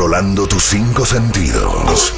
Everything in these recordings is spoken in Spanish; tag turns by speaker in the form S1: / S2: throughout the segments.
S1: Controlando tus 5 sentidos.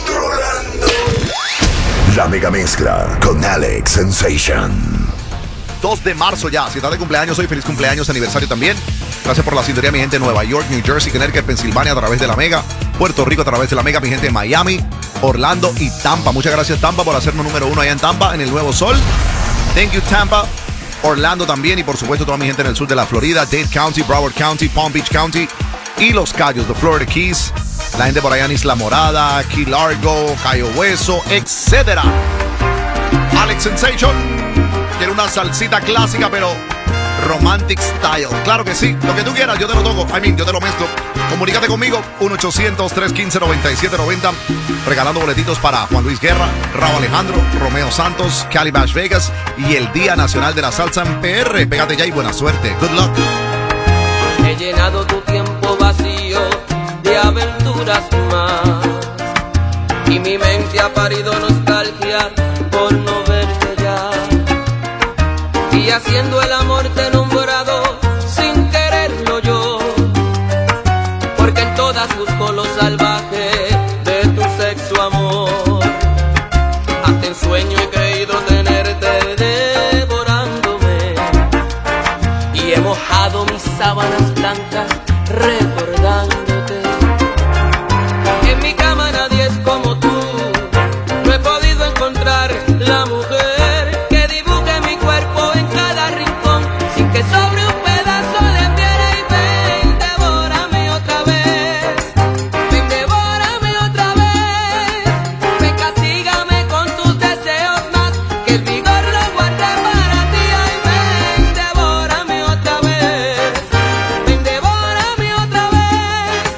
S1: La mega mezcla con Alex Sensation.
S2: 2 de marzo ya. Si estás de cumpleaños hoy, feliz cumpleaños, aniversario también. Gracias por la sintonía, mi gente de Nueva York, New Jersey, Connecticut, Pensilvania a través de la Mega. Puerto Rico a través de la Mega, mi gente de Miami, Orlando y Tampa. Muchas gracias, Tampa, por hacernos número 1 allá en Tampa, en el Nuevo Sol. Thank you, Tampa. Orlando también y por supuesto toda mi gente en el sur de la Florida, Dade County, Broward County, Palm Beach County y Los Cayos, the Florida Keys. La gente por allá en Isla Morada, Key Largo, Cayo Hueso, etc. Alex Sensation quiere una salsita clásica pero romantic style. Claro que sí, lo que tú quieras, yo te lo toco. Yo te lo mezclo. Comunícate conmigo, 1-800-315-9790. Regalando boletitos para Juan Luis Guerra, Raúl Alejandro, Romeo Santos, Calibash Vegas y el Día Nacional de la Salsa en PR. Pégate ya y buena suerte. Good luck.
S3: He llenado tu tiempo vacío de aventuras más y mi mente ha parido nostalgia por no verte ya. Y haciendo el amor te he nombrado sin quererlo yo, porque en todas busco lo salvaje de tu sexo amor. Hasta en sueño he creído tenerte devorándome y he mojado mis sábanas blancas recordándote. En mi cama nadie es como tú, no he podido encontrar la mujer que dibuje mi cuerpo en cada rincón sin que sobre un pedazo de piel. Y ven, devórame otra vez, ven, devórame otra vez, ven, castígame con tus deseos más, que el vigor lo guarde para ti. Ay, ven, devórame otra vez, ven, devórame otra vez,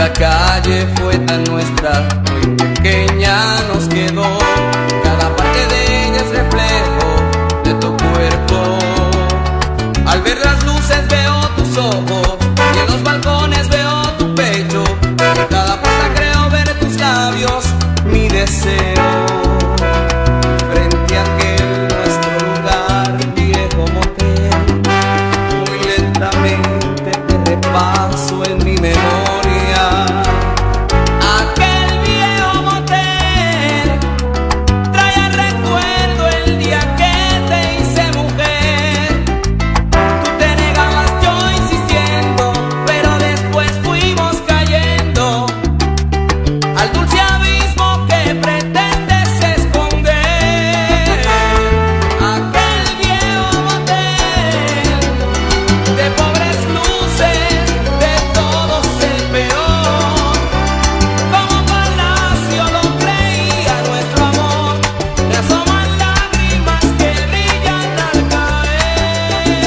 S3: La calle fue tan nuestra, muy pequeña nos quedó. Cada parte de ella es reflejo de tu cuerpo. Al ver las luces veo tus ojos y en los balcones veo tu pecho. En cada puerta creo ver tus labios, mi deseo. Frente a aquel nuestro lugar, viejo motel, muy lentamente te repaso en mi memoria. Aquel viejo motel trae al recuerdo el día que te hice mujer. Tú te negabas, yo insistiendo, pero después fuimos cayendo al dulce abismo que pretendes esconder. Aquel viejo motel de pobres luces, de todos el peor. Como palacio lo creía nuestro amor, me asoman lágrimas que brillan al caer.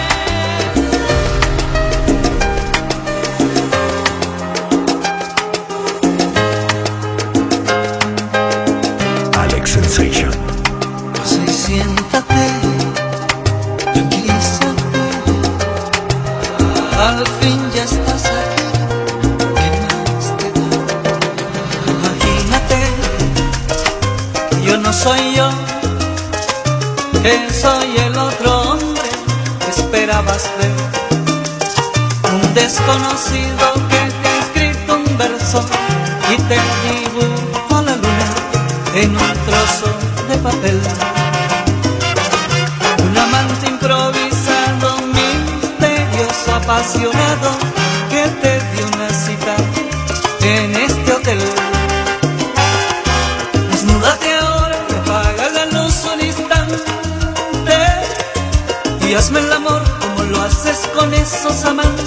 S1: Alex Sensation.
S4: Pasa y siéntate, tranquilízate. Al fin ya estás aquí, ¿qué más te da? Imagínate que yo no soy yo, que soy el otro hombre que esperabas ver. Un desconocido que te ha escrito un verso y te dibujo la luna en un trozo de papel. Un amante improvisado, misterioso, apasionado, que te dio una cita en este hotel. Desnúdate ahora y apaga la luz un instante y hazme el amor como lo haces con esos amantes.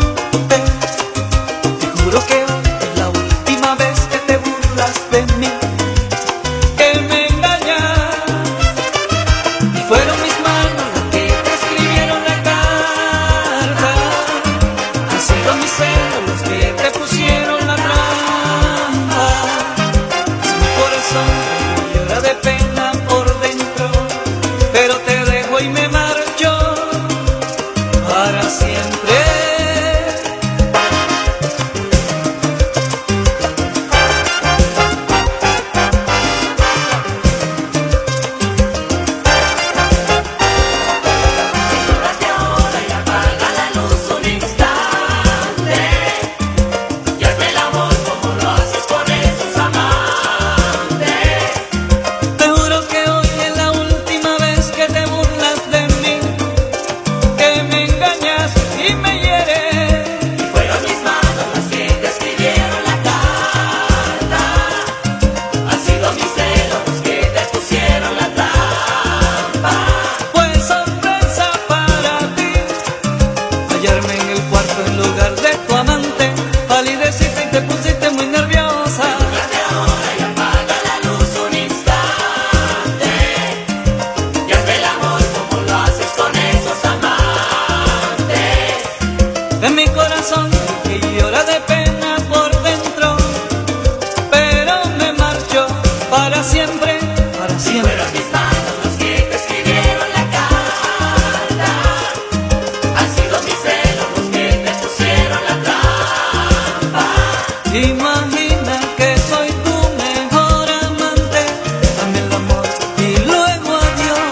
S4: Te juro que hoy es la última vez que te burlas de mí, que me engañas. Y fueron mis manos las que te escribieron la carta. Han sido mis celos los que te pusieron la trampa. Es mi corazón que llora de pena por dentro, pero te dejo y me marcho para siempre.
S5: Desnúdate ahora y apaga la luz un instante y hazme el amor como lo haces con esos amantes.
S4: Te juro que hoy es la última vez que te burlas de mí, que me engañas y me hieres.
S5: Y fueron mis manos las que te escribieron la carta. Han sido mis celos los que te pusieron la trampa.
S4: Fue sorpresa para ti hallarme en el cuarto en lugar de tu amante. Palideciste y te pusiste muy nerviosa.
S5: Desnúdate ahora y apaga la luz un instante y hazme el amor como lo haces con esos amantes.
S4: En mi corazón que llora de pena por dentro, pero me marcho para siempre, para siempre.
S5: Fueron mis manos los que te escribieron la carta. Han sido mis celos los que te pusieron la trampa.
S4: Imagina que soy tu mejor amante, dame el amor y luego adiós.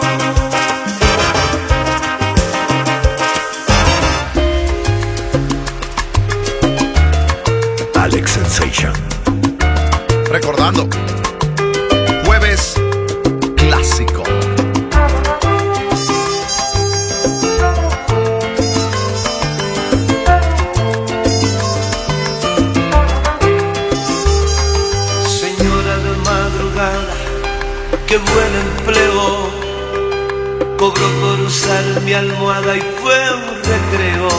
S1: Alex Sensation.
S2: Recordando, jueves clásico.
S6: Señora de madrugada, qué buen empleo. Cobró por usar mi almohada y fue un recreo.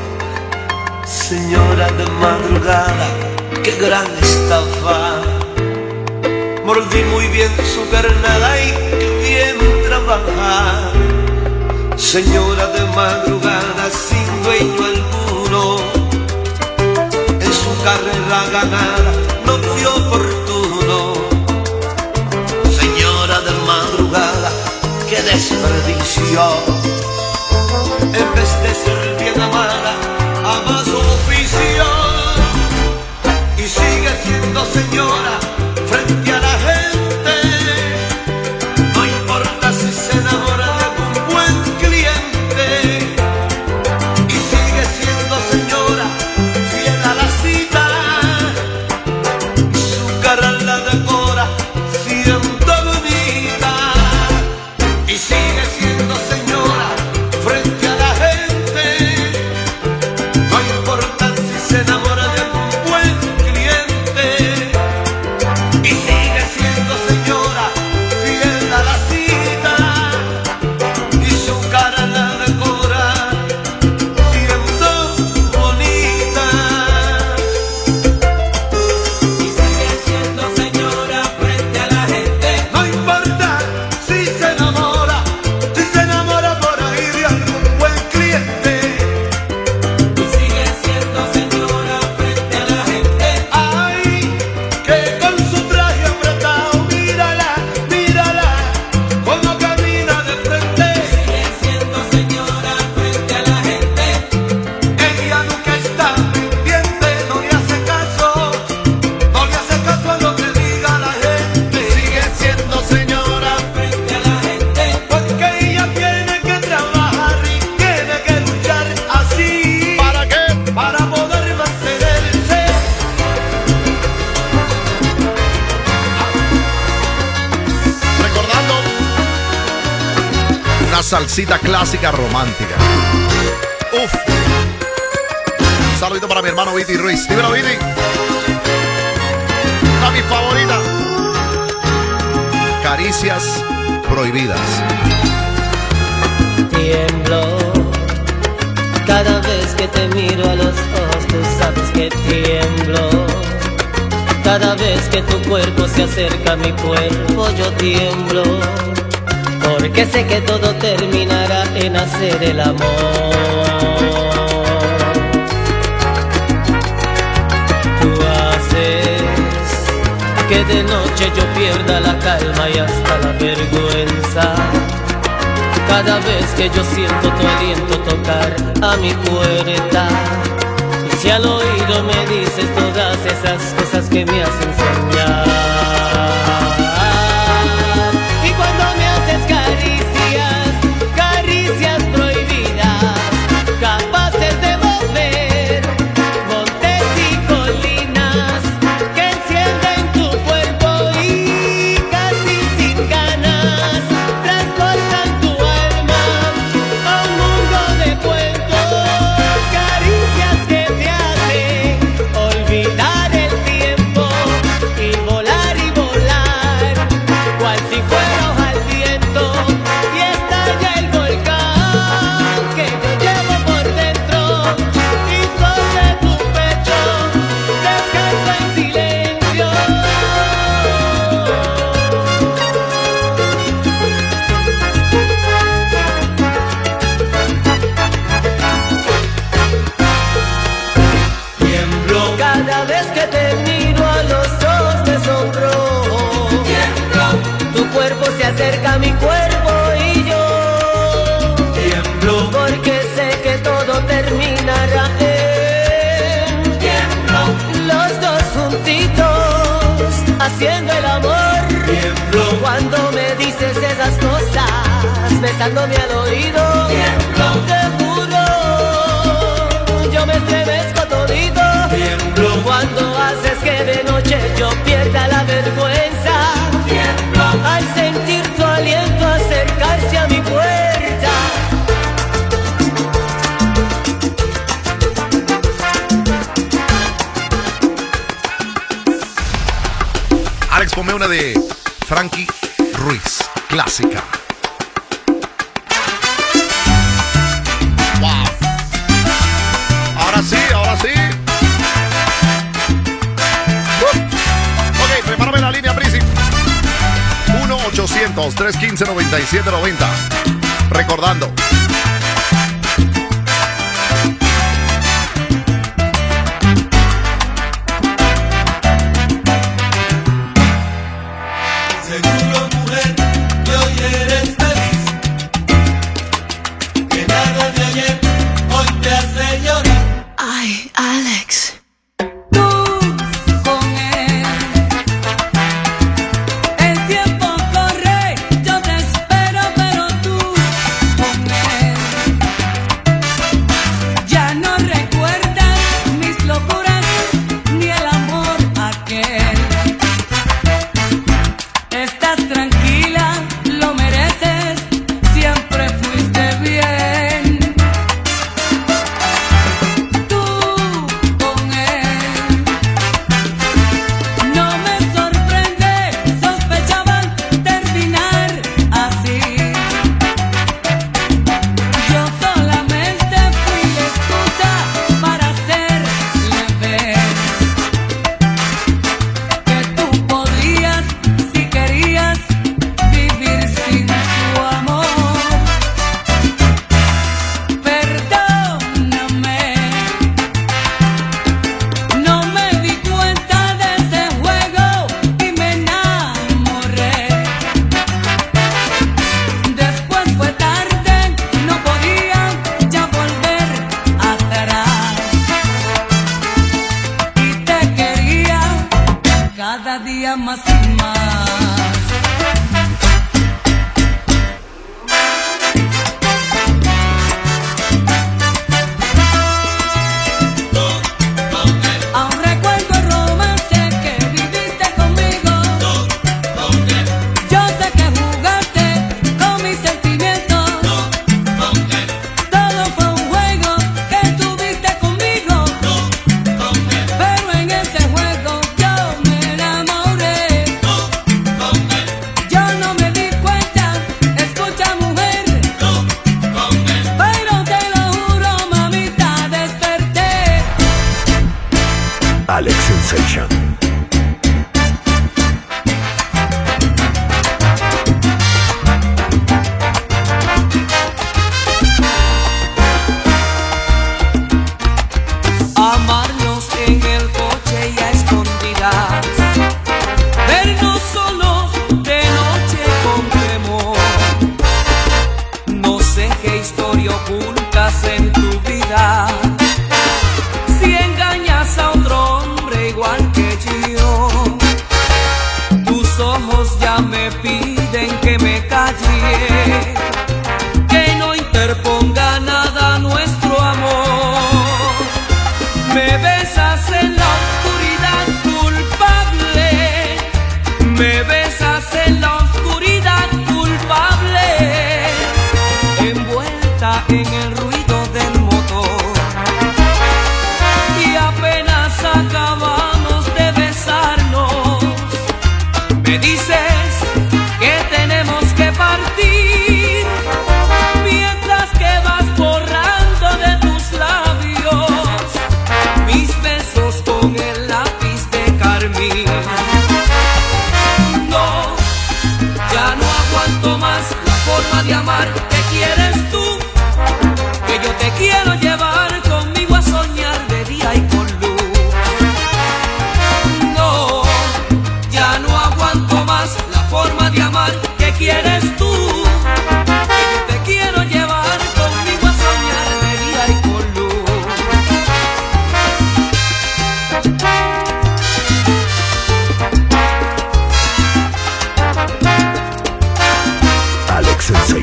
S6: Señora de madrugada, qué gran estafa. Mordí muy bien su carnada y qué bien trabaja. Señora de madrugada sin dueño alguno, en su carrera ganada no fue oportuno. Señora de madrugada, qué desperdicio. En vez de ser bien amada, ama su oficio. Y sigue siendo señora frente a la gente. No importa si se enamora de algún buen cliente. Y sigue siendo señora fiel a la cita. Y su cara la decora siendo bonita. Y sigue siendo señora frente a la gente. No importa si se enamora de algún buen cliente. Y sigue siendo señora fiel a la cita. Y su cara la decora siendo bonita.
S3: Y sigue siendo señora frente a la gente.
S6: No importa si se enamora por ahí de algún buen cliente.
S3: Y sigue siendo señora frente a la gente.
S6: Ay, que con su traje apretado, mírala, mírala, como camina de frente.
S3: Sigue siendo señora frente a la gente.
S6: Ella nunca está pendiente, no le hace caso a lo que diga la gente. Sigue siendo señora,
S3: Frente a la gente.
S6: porque ella tiene que trabajar y tiene que luchar así. ¿Para qué? Para poder mantenerse.
S2: Recordando una salsita clásica romántica. Uf. Un saludito para mi hermano Viti Ruiz. Dímelo, Viti. Una mi favorita. Caricias prohibidas.
S3: Tiemblo cada vez que te miro a los ojos, tú sabes que tiemblo. Cada vez que tu cuerpo se acerca a mi cuerpo, yo tiemblo. Porque sé que todo terminará en hacer el amor. Tú haces que de noche yo pierda la calma y hasta la vergüenza. Cada vez que yo siento tu aliento tocar a mi puerta. Y si al oído me dices todas esas cosas que me hacen soñar. Y cuando me haces caricias, caricias prohibidas, capaces de mover montes y colinas, que encienden tu cuerpo y casi sin ganas transportan tu alma a un mundo de cuentos. Caricias que te hacen olvidar el tiempo y volar cual si fuera hoja al viento. Y estalla el volcán que yo llevo por dentro, y sobre tu pecho descanso en silencio.
S6: Tiemblo
S3: Cada vez que te miro a los ojos me sonrojo. Tu cuerpo se acerca a mi cuerpo y yo
S6: tiemblo,
S3: porque sé que todo terminará en tiemblo. Los dos juntitos haciendo el amor.
S6: tiemblo,
S3: Cuando me dices esas cosas, besándome al oído, te juro, yo me estremezco todito.
S6: tiemblo,
S3: Cuando haces que de noche yo pierda la vergüenza, al sentir tu aliento acercarse a mi puerta.
S2: Alex, ponme una de Frankie Ruiz, clásica. Wow. Ahora sí, ahora sí. Ok, prepárame la línea, Prisi. 1-800-315-9790. Recordando.
S7: llamas sin más. Aún recuerdo el romance que viviste conmigo. Yo sé que jugaste con mis sentimientos. Todo fue un juego que tuviste conmigo. Pero en ese juego yo me enamoré. Yo no me di cuenta, escucha mujer. Pero te lo juro, mamita, desperté.
S1: Alex Sensation.
S4: Amarnos en el coche y a escondidas, vernos solos de noche con temor. No sé qué historia ocultas en tu vida, si engañas a otro hombre igual que yo. Tus ojos ya me piden que me calle, que no interponga nada nuestro amor. Me besas en la oscuridad culpable, me besas en la oscuridad culpable, envuelta en el ruido del motor. Y apenas acabamos de besarnos, me dices que tenemos que partir, mientras que vas borrando de tus labios mis besos con el lápiz de carmín. No, ya no aguanto más la forma de amar que quieres tú, que yo te quiero llevar conmigo a soñar de día y con luz. No, ya no aguanto más la forma de amar que quieres tú, que yo te quiero llevar conmigo a soñar de día y con luz.
S1: Alex Sensation.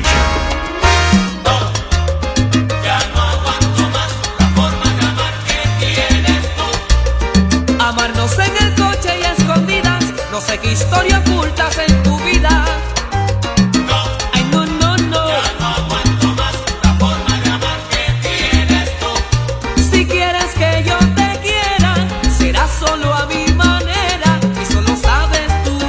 S5: Ya no aguanto más la forma de amar que tienes tú.
S4: Amarnos en el coche y a escondidas, no sé qué historia ocultas en tu vida. Ay, no, no, no.
S5: Ya no aguanto más la forma de amar que tienes tú.
S4: Si quieres que yo te quiera, será solo a mi manera y solo sabes tú.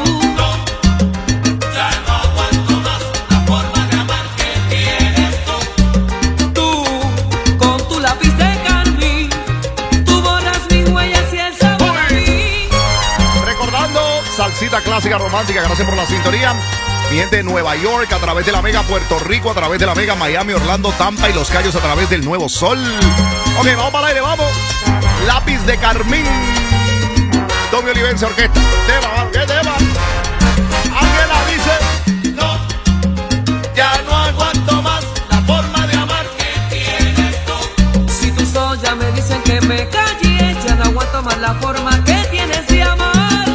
S5: Ya no aguanto más la forma de amar que tienes tú.
S4: Tú, con tu lápiz de carmín, tú borras mis huellas y el sabor a mí.
S2: Recordando, salsita clásica romántica, gracias por la sintonía. Mi gente de Nueva York a través de la Mega, Puerto Rico a través de la Mega, Miami, Orlando, Tampa y Los Cayos a través del Nuevo Sol. Ok, vamos para el aire, vamos. Lápiz de carmín. Tommy Olivense Orquesta. Tema, ¿qué tema? Ángela dice,
S5: Ya no aguanto más la forma de amar que tienes tú.
S4: Si tus ojos ya me dicen que me calle, ya no aguanto más la forma que tienes de amar.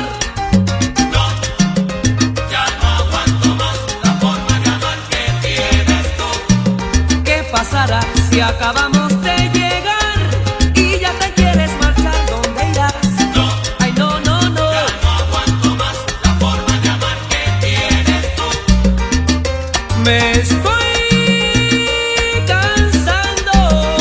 S5: Ya no aguanto más la forma de amar que tienes tú.
S4: ¿Qué pasará si acabamos de llegar y ya te quieres marchar? ¿Dónde irás? Ay, no, no, no.
S5: Ya no aguanto más la forma de amar que tienes tú.
S4: Me estoy cansando.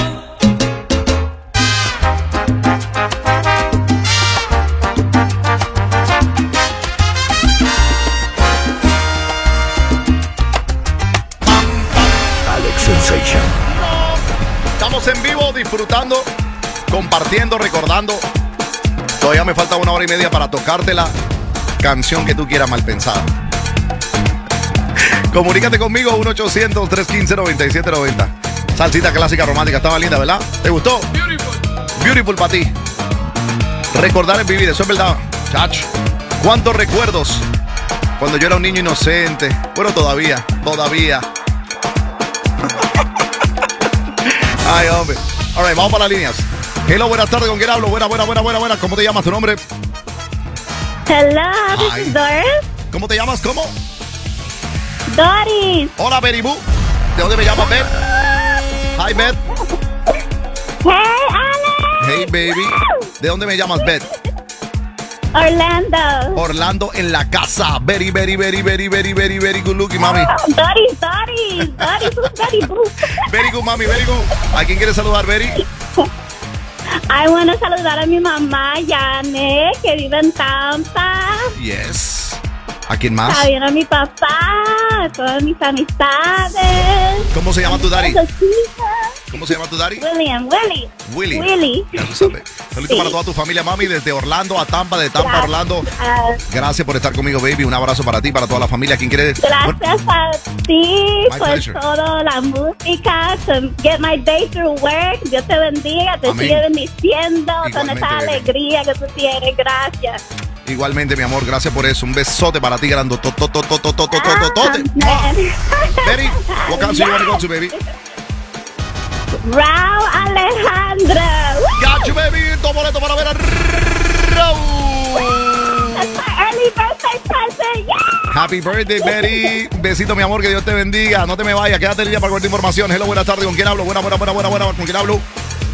S1: Alex Sensation.
S2: estamos en vivo disfrutando, compartiendo, recordando. Todavía me falta 1 hora y media para tocarte la canción que tú quieras mal pensada. Comunícate conmigo 1-800-315-9790. Salsita clásica romántica, estaba linda, ¿verdad? ¿Te gustó? Beautiful para ti. Recordar es vivir, eso es verdad, chacho. ¿Cuántos recuerdos? Cuando yo era un niño inocente. Bueno, todavía. Ay, hombre. All right, vamos para las líneas. Hello, buenas tardes, ¿con quién hablo? Buena. ¿Cómo te llamas, tu nombre?
S8: Hello, this
S2: Hi.
S8: is Doris.
S2: ¿Cómo te llamas? ¿Cómo?
S8: Doris.
S2: Hola, Betty Boo. ¿De dónde me llamas, Beth? Hi, Beth.
S8: Hey, Alex.
S2: Hey, baby. ¿De dónde me llamas, Beth?
S8: Orlando.
S2: Orlando en la casa. Very, very, very, very, very, very, very good looking, mami.
S8: Doris, Doris. Doris, who's Doris, boo?
S2: Very good, mami, very good. ¿A quién quieres saludar, Betty?
S8: I want to saludar a mi mamá, Janet, que vive en Tampa.
S2: Yes. ¿A quién más?
S8: También a mi papá, a todas mis amistades.
S2: ¿Cómo se llama tu daddy?
S8: a mis hijas.
S2: ¿Cómo se llama tu daddy?
S8: Willy.
S2: Willy. Ya tú sabes. Saludito
S8: Sí.
S2: para toda tu familia, mami, desde Orlando a Tampa, de Tampa a Orlando. Gracias por estar conmigo, baby. Un abrazo para ti, para toda la familia. ¿Quién quiere?
S8: Gracias a ti
S2: My
S8: por
S2: pleasure.
S8: todo, la música, to get my day through work. Dios te bendiga, te
S2: Amén.
S8: sigue bendiciendo con
S2: Igualmente,
S8: esa
S2: baby.
S8: alegría que tú tienes. Gracias.
S2: Igualmente, mi amor, gracias por eso. Un besote para ti, grande.
S8: Amen.
S2: Betty, what country you want to go to, baby?
S8: Raúl Alejandro.
S2: Got you, baby. Dos boletos para ver a Raúl.
S8: That's my early birthday present. Yeah.
S2: Happy birthday, Betty. Besito, mi amor, que Dios te bendiga. No te me vayas, quédate en línea para cualquier información. Hello, buenas tardes. ¿Con quién hablo? Buena. ¿Con quién hablo?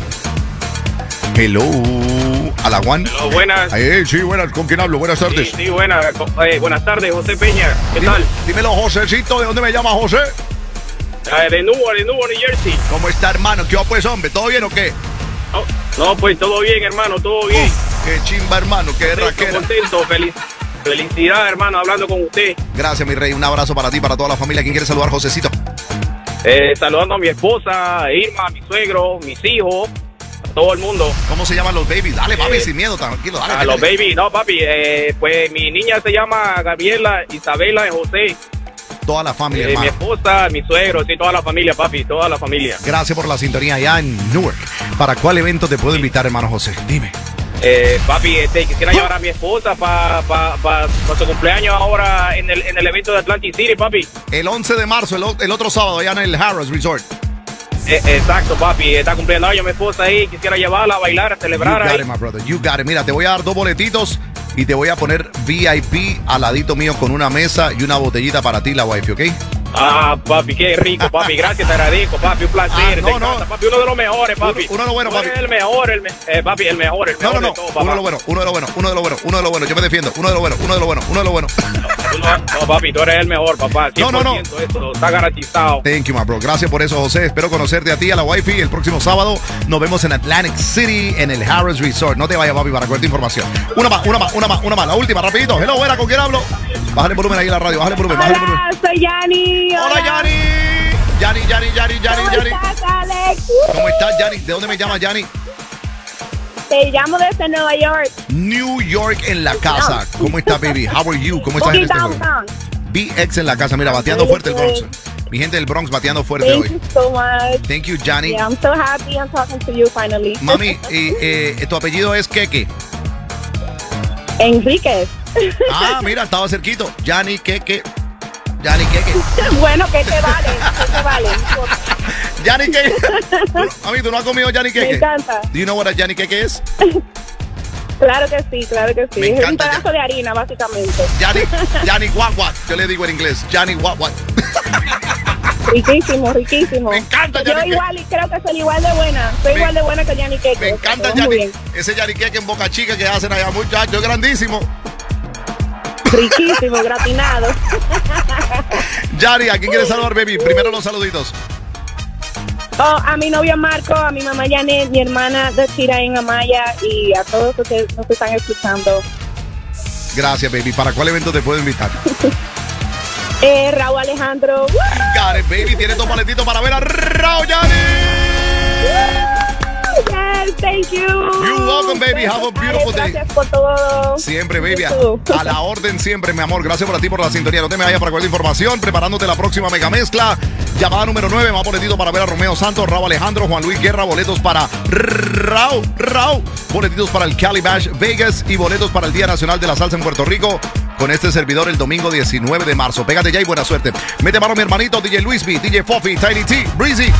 S2: Hello. A la Juan.
S9: Hola, buenas.
S2: Sí, buenas. ¿Con quién hablo? Buenas tardes.
S9: Sí, buenas. Buenas tardes, José Peña. ¿Qué tal?
S2: Dímelo, Josecito. ¿De dónde me llama José?
S9: De Newark, New Jersey.
S2: ¿Cómo está, hermano? ¿Qué va, pues, hombre? ¿Todo bien o qué?
S9: No, pues todo bien, hermano, todo bien.
S2: Qué chimba, hermano. Qué raquera.
S9: Contento, felicidad, hermano, hablando con usted.
S2: Gracias, mi rey. Un abrazo para ti, para toda la familia. ¿Quién quiere saludar, Josecito?
S9: Saludando a mi esposa, a Irma, a mi suegro, mis hijos, a todo el mundo.
S2: ¿Cómo se llaman los babies? Dale, papi, sin miedo, tranquilo. Dale,
S9: A los baby, no, papi, pues mi niña se llama Gabriela, Isabela y José.
S2: Toda la familia,
S9: Mi
S2: hermano.
S9: esposa, mi suegro, sí, toda la familia, papi, toda la familia.
S2: Gracias por la sintonía allá en Newark. ¿Para cuál evento te puedo invitar, hermano José? Dime.
S9: Papi, quisiera llevar a mi esposa para su cumpleaños ahora en el evento de Atlantic City, papi.
S2: El 11 de marzo, el otro sábado, allá en el Harrah's Resort.
S9: Exacto, papi, está cumpliendo años mi esposa ahí, quisiera llevarla a bailar, a celebrar
S2: You got
S9: ahí.
S2: it, my brother. You got it. Mira, te voy a dar 2 boletitos y te voy a poner VIP al ladito mío con una mesa y una botellita para ti, la wife, ¿ok?
S9: Ah, papi, qué rico, papi, gracias, te agradezco, papi, un placer.
S2: No,
S9: te
S2: no.
S9: encanta, papi, uno de los mejores, papi.
S2: Uno de los buenos,
S9: Tú
S2: papi.
S9: eres el mejor, papi, el mejor
S2: No,
S9: de todo, papá.
S2: uno de los buenos. Yo me defiendo. Uno de los buenos.
S9: No, papi, tú eres el mejor, papá. 100%,
S2: No.
S9: Eso está garantizado.
S2: Thank you, my bro. Gracias por eso, José. Espero conocerte a ti, a la wifi, el próximo sábado. Nos vemos en Atlantic City, en el Harrah's Resort. No te vayas, papi, para cualquier información. Una más. La última, rapidito. Hello, buena, ¿con quién hablo? Bájale el volumen ahí en la radio, bájale el volumen.
S8: Hola, soy Yani.
S2: Hola, Yani. Yani.
S8: ¿Cómo estás, Alex?
S2: ¿Cómo estás, Yani? ¿De dónde me llamas, Yani?
S8: Te llamo desde Nueva York.
S2: New York en la casa. ¿Cómo estás, baby? How are you? ¿Cómo estás en
S8: Boogie
S2: este juego?
S8: Downtown.
S2: BX en la casa. Mira, bateando fuerte el Bronx. Mi gente del Bronx bateando fuerte
S8: Thank
S2: hoy.
S8: you so much.
S2: Thank you, Yani.
S8: Yeah, I'm so happy I'm talking to you finally.
S2: Mami, tu apellido es Keke.
S8: Enríquez.
S2: Ah, mira, estaba cerquito. Yani Keke.
S8: Bueno, ¿qué te vale? ¿Qué te vale?
S2: Yani Keke. Mami, ¿tú no has comido Yani Keke?
S8: Me encanta.
S2: Do you know what a Yani Keke is?
S8: Claro que sí.
S2: Me
S8: Es un
S2: encanta.
S8: pedazo de harina, básicamente.
S2: Yani what. Yo le digo en inglés. Yani what.
S8: Riquísimo.
S2: Me encanta
S8: Yo
S2: Yani
S8: igual, y creo que soy igual de buena. Soy igual de buena que Yani Keke.
S2: Me encanta
S8: Muy
S2: Yani.
S8: bien.
S2: Ese Yani Keke en Boca Chica que hacen allá, muchachos. Es grandísimo.
S8: Riquísimo, gratinado.
S2: Yani, ¿a quién quieres saludar, baby? Primero los saluditos.
S8: A mi novio Marco, a mi mamá Janet, mi hermana Dachira en Amaya y a todos los que nos están escuchando.
S2: Gracias, baby. ¿Para cuál evento te puedo invitar?
S8: Raúl Alejandro.
S2: Got it, baby. Tienes 2 boletitos para ver a Raúl, Yani.
S8: Yes, thank you.
S2: You're welcome, baby. Have a beautiful day.
S8: Gracias por todo.
S2: Siempre, baby.
S8: You too.
S2: A la orden siempre, mi amor. Gracias por a ti, por la sintonía. No te me vayas para cualquier información. Preparándote la próxima mega mezcla. Llamada número 9. Más boletito para ver a Romeo Santos, Raúl Alejandro, Juan Luis Guerra. Boletos para Raúl. Boletitos para el Cali Bash Vegas. Y boletos para el Día Nacional de la Salsa en Puerto Rico. Con este servidor el domingo 19 de marzo. Pégate ya y buena suerte. Mete mano mi hermanito, DJ Luis B, DJ Fofi, Tiny T, Breezy.